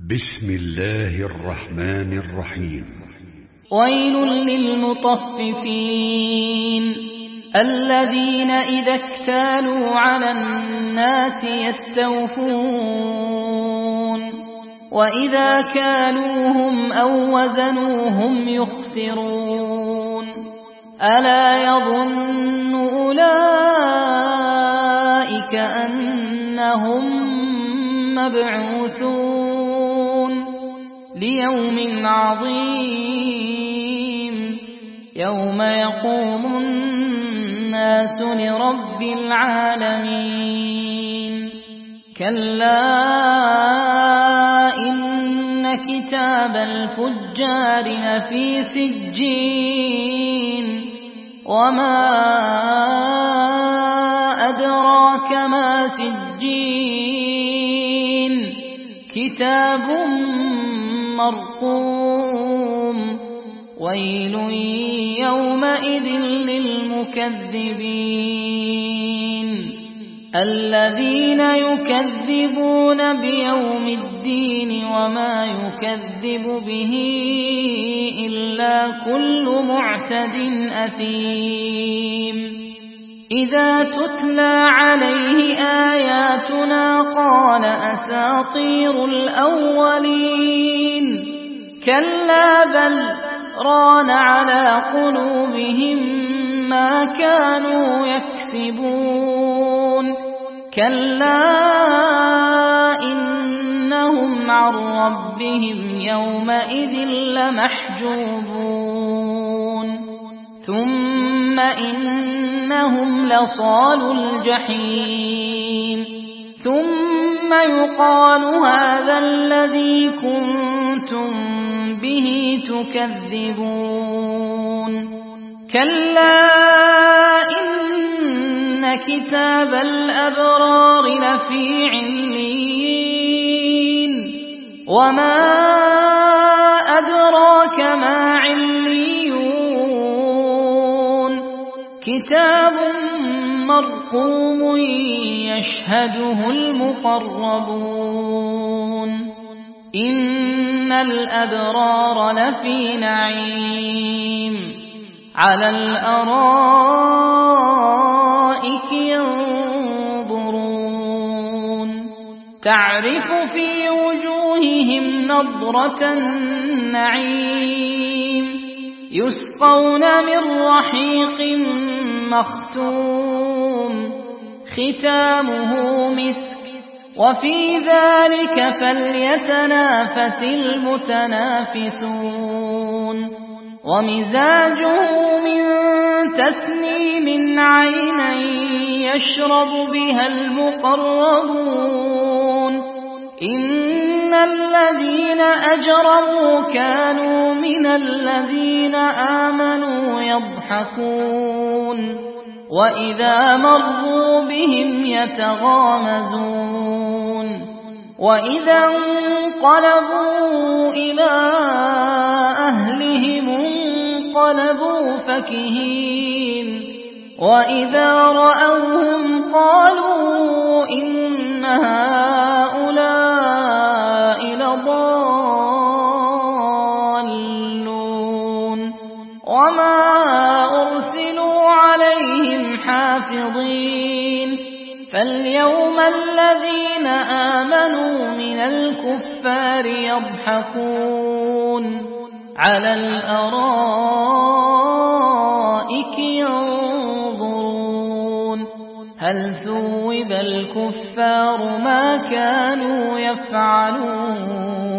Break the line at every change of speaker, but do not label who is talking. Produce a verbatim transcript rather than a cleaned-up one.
بسم الله الرحمن الرحيم.
ويل للمطففين الذين إذا اكتالوا على الناس يستوفون وإذا كالوهم أو وزنوهم يخسرون ألا يظن أولئك أنهم مبعوثون ليوم عظيم يوم يقوم الناس لرب العالمين كلا إن كتاب الفجار لفي سجين وما أدراك ما سجين كتاب مرقوم ويل يومئذ للمكذبين الذين يكذبون بيوم الدين وما يكذب به إلا كل معتد أثيم إذا تتلى عليه آياتنا قال أساطير الأولين كلا بل ران على قلوبهم ما كانوا يكسبون كلا إنهم عن ربهم يومئذ لمحجوبون ثم إنهم لصالو الجحيم ثم يقال هذا الذي كنتم به تكذبون كلا إن كتاب الأبرار لفي عليين وما أدراك ما عليون كتاب مرقوم يشهده المقربون إن الأبرار لفي نعيم على الأرائك ينظرون تعرف في وجوههم نضرة النعيم يسقون من رحيق مختوم ختامه مسك وفي ذلك فليتنافس المتنافسون ومزاجه من تسنيم عينا يشرب بها المقربون إن الذين أجرموا كانوا من الذين آمنوا يضحكون وإذا مروا بهم يتغامزون وإذا انقلبوا إلى أهلهم انقلبوا فكهين وإذا رأوهم قالوا إن هؤلاء لضالون وما أرسلوا عليهم حافظين فاليوم الذين آمنوا من الكفار يضحكون على الأرائك ينظرون هل ثوب الكفار ما كانوا يفعلون